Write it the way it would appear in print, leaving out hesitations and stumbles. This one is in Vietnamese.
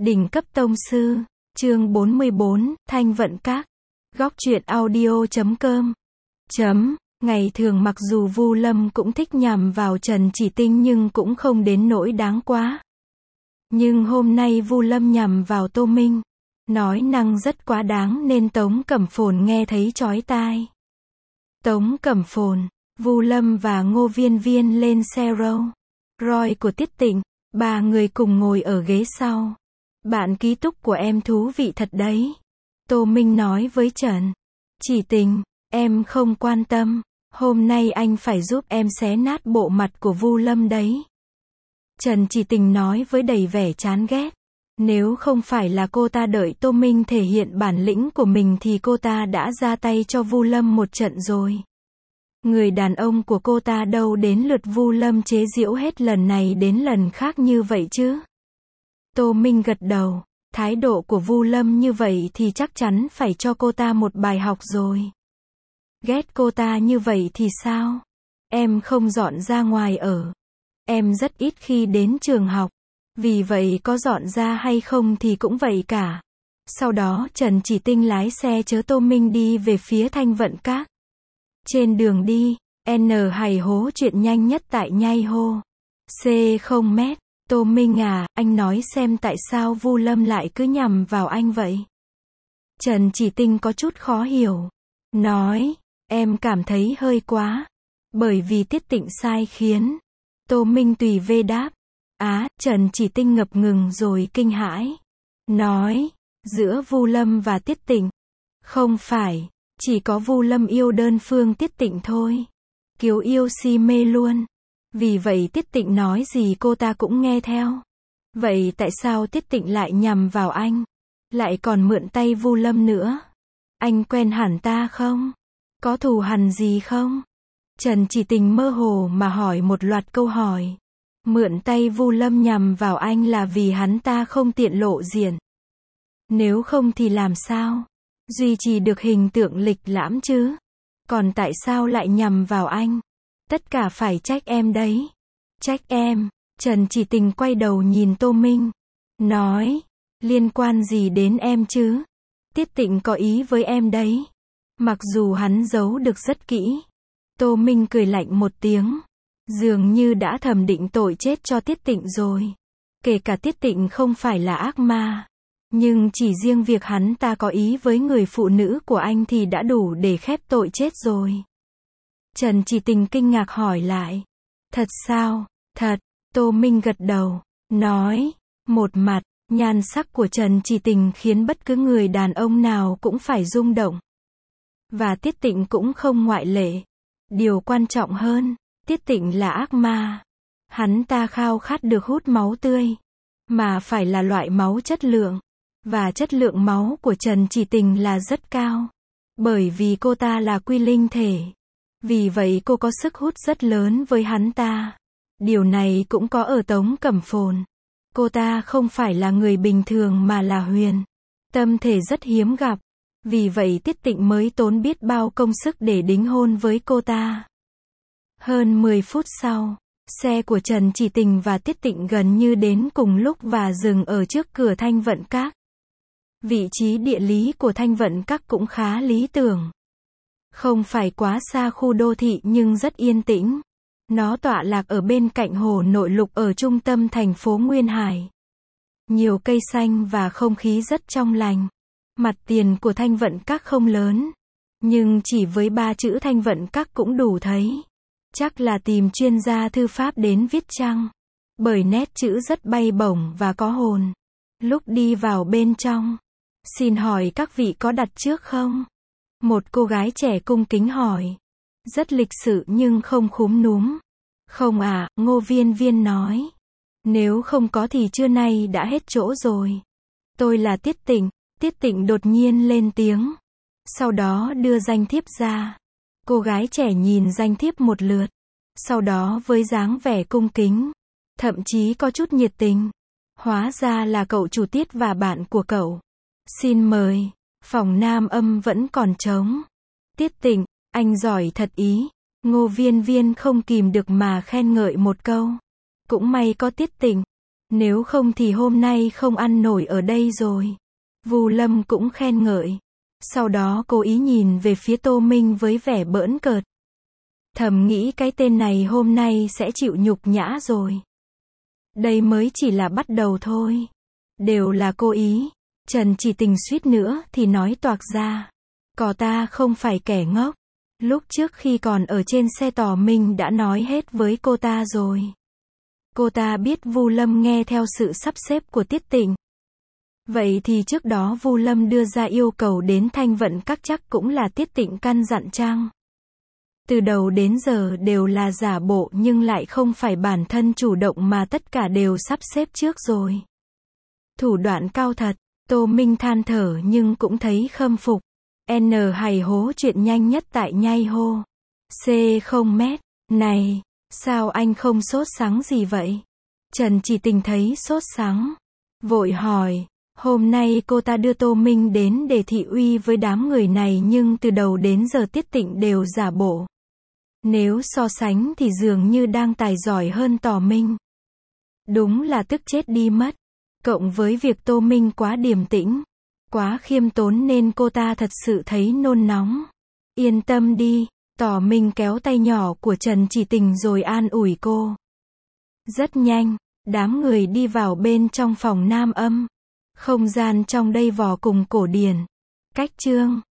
Đỉnh cấp tông sư, chương 44, Thanh Vận Các. Góc truyện audio.com. Ngày thường mặc dù Vu Lâm cũng thích nhằm vào Trần Chỉ Tinh nhưng cũng không đến nỗi đáng quá. Nhưng hôm nay Vu Lâm nhằm vào Tô Minh, nói năng rất quá đáng nên Tống Cẩm Phồn nghe thấy chói tai. Tống Cẩm Phồn, Vu Lâm và Ngô Viên Viên lên xe Rolls Royce của Tiết Tịnh, ba người cùng ngồi ở ghế sau. Bạn ký túc của em thú vị thật đấy. Tô Minh nói với Trần Chỉ Tình, em không quan tâm, hôm nay anh phải giúp em xé nát bộ mặt của Vu Lâm đấy. Trần Chỉ Tình nói với đầy vẻ chán ghét. Nếu không phải là cô ta đợi Tô Minh thể hiện bản lĩnh của mình thì cô ta đã ra tay cho Vu Lâm một trận rồi. Người đàn ông của cô ta đâu đến lượt Vu Lâm chế giễu hết lần này đến lần khác như vậy chứ. Tô Minh gật đầu, thái độ của Vu Lâm như vậy thì chắc chắn phải cho cô ta một bài học rồi. Ghét cô ta như vậy thì sao? Em không dọn ra ngoài ở. Em rất ít khi đến trường học. Vì vậy có dọn ra hay không thì cũng vậy cả. Sau đó Trần Chỉ Tinh lái xe chở Tô Minh đi về phía Thanh Vận Các. Trên đường đi, N hài hố chuyện nhanh nhất tại nhai hô. C0 m. Tô Minh à, anh nói xem tại sao Vu Lâm lại cứ nhằm vào anh vậy? Trần Chỉ Tinh có chút khó hiểu. Nói, em cảm thấy hơi quá. Bởi vì Tiết Tịnh sai khiến. Tô Minh tùy vê đáp. Trần Chỉ Tinh ngập ngừng rồi kinh hãi. Nói, giữa Vu Lâm và Tiết Tịnh. Không phải, chỉ có Vu Lâm yêu đơn phương Tiết Tịnh thôi. Kiều yêu si mê luôn. Vì vậy Tiết Tịnh nói gì cô ta cũng nghe theo. Vậy tại sao Tiết Tịnh lại nhằm vào anh? Lại còn mượn tay Vu Lâm nữa? Anh quen hẳn ta không? Có thù hằn gì không? Trần Chỉ Tình mơ hồ mà hỏi một loạt câu hỏi. Mượn tay Vu Lâm nhằm vào anh là vì hắn ta không tiện lộ diện. Nếu không thì làm sao? Duy trì được hình tượng lịch lãm chứ? Còn tại sao lại nhằm vào anh? Tất cả phải trách em đấy. Trách em. Trần Chỉ Tình quay đầu nhìn Tô Minh. Nói, liên quan gì đến em chứ? Tiết Tịnh có ý với em đấy. Mặc dù hắn giấu được rất kỹ. Tô Minh cười lạnh một tiếng. Dường như đã thẩm định tội chết cho Tiết Tịnh rồi. Kể cả Tiết Tịnh không phải là ác ma. Nhưng chỉ riêng việc hắn ta có ý với người phụ nữ của anh thì đã đủ để khép tội chết rồi. Trần Chỉ Tình kinh ngạc hỏi lại. Thật sao? Thật. Tô Minh gật đầu. Nói. Một mặt, nhan sắc của Trần Chỉ Tình khiến bất cứ người đàn ông nào cũng phải rung động. Và Tiết Tịnh cũng không ngoại lệ. Điều quan trọng hơn, Tiết Tịnh là ác ma. Hắn ta khao khát được hút máu tươi. Mà phải là loại máu chất lượng. Và chất lượng máu của Trần Chỉ Tình là rất cao. Bởi vì cô ta là quy linh thể. Vì vậy cô có sức hút rất lớn với hắn ta. Điều này cũng có ở Tống Cẩm Phồn. Cô ta không phải là người bình thường mà là huyền. Tâm thể rất hiếm gặp. Vì vậy Tiết Tịnh mới tốn biết bao công sức để đính hôn với cô ta. Hơn 10 phút sau, xe của Trần Chỉ Tình và Tiết Tịnh gần như đến cùng lúc và dừng ở trước cửa Thanh Vận Các. Vị trí địa lý của Thanh Vận Các cũng khá lý tưởng. Không phải quá xa khu đô thị nhưng rất yên tĩnh. Nó tọa lạc ở bên cạnh hồ nội lục ở trung tâm thành phố Nguyên Hải. Nhiều cây xanh và không khí rất trong lành. Mặt tiền của Thanh Vận Các không lớn. Nhưng chỉ với 3 chữ Thanh Vận Các cũng đủ thấy. Chắc là tìm chuyên gia thư pháp đến viết chăng. Bởi nét chữ rất bay bổng và có hồn. Lúc đi vào bên trong. Xin hỏi các vị có đặt trước không? Một cô gái trẻ cung kính hỏi. Rất lịch sự nhưng không khúm núm. Không à, Ngô Viên Viên nói. Nếu không có thì trưa nay đã hết chỗ rồi. Tôi là Tiết Tịnh. Tiết Tịnh đột nhiên lên tiếng. Sau đó đưa danh thiếp ra. Cô gái trẻ nhìn danh thiếp một lượt. Sau đó với dáng vẻ cung kính. Thậm chí có chút nhiệt tình. Hóa ra là cậu chủ Tiết và bạn của cậu. Xin mời. Phòng nam âm vẫn còn trống. Tiết Tịnh, anh giỏi thật ý. Ngô Viên Viên không kìm được mà khen ngợi một câu. Cũng may có Tiết Tịnh. Nếu không thì hôm nay không ăn nổi ở đây rồi. Vu Lâm cũng khen ngợi. Sau đó cố ý nhìn về phía Tô Minh với vẻ bỡn cợt. Thầm nghĩ cái tên này hôm nay sẽ chịu nhục nhã rồi. Đây mới chỉ là bắt đầu thôi. Đều là cố ý. Trần Chỉ Tình suýt nữa thì nói toạc ra. Cò ta không phải kẻ ngốc. Lúc trước khi còn ở trên xe tò mình đã nói hết với cô ta rồi. Cô ta biết Vu Lâm nghe theo sự sắp xếp của Tiết Tịnh. Vậy thì trước đó Vu Lâm đưa ra yêu cầu đến Thanh Vận Các chắc cũng là Tiết Tịnh căn dặn chăng? Từ đầu đến giờ đều là giả bộ nhưng lại không phải bản thân chủ động mà tất cả đều sắp xếp trước rồi. Thủ đoạn cao thật, Tô Minh than thở nhưng cũng thấy khâm phục. N hài hố chuyện nhanh nhất tại nhai hô. C0 mét, này, sao anh không sốt sắng gì vậy? Trần Chỉ Tình thấy sốt sắng. Vội hỏi, hôm nay cô ta đưa Tô Minh đến để thị uy với đám người này nhưng từ đầu đến giờ Tiết Tịnh đều giả bộ. Nếu so sánh thì dường như đang tài giỏi hơn Tò Minh. Đúng là tức chết đi mất. Cộng với việc Tô Minh quá điềm tĩnh, quá khiêm tốn nên cô ta thật sự thấy nôn nóng. Yên tâm đi, Tò Minh kéo tay nhỏ của Trần Chỉ Tình rồi an ủi cô. Rất nhanh, đám người đi vào bên trong phòng nam âm. Không gian trong đây vô cùng cổ điển. Cách chương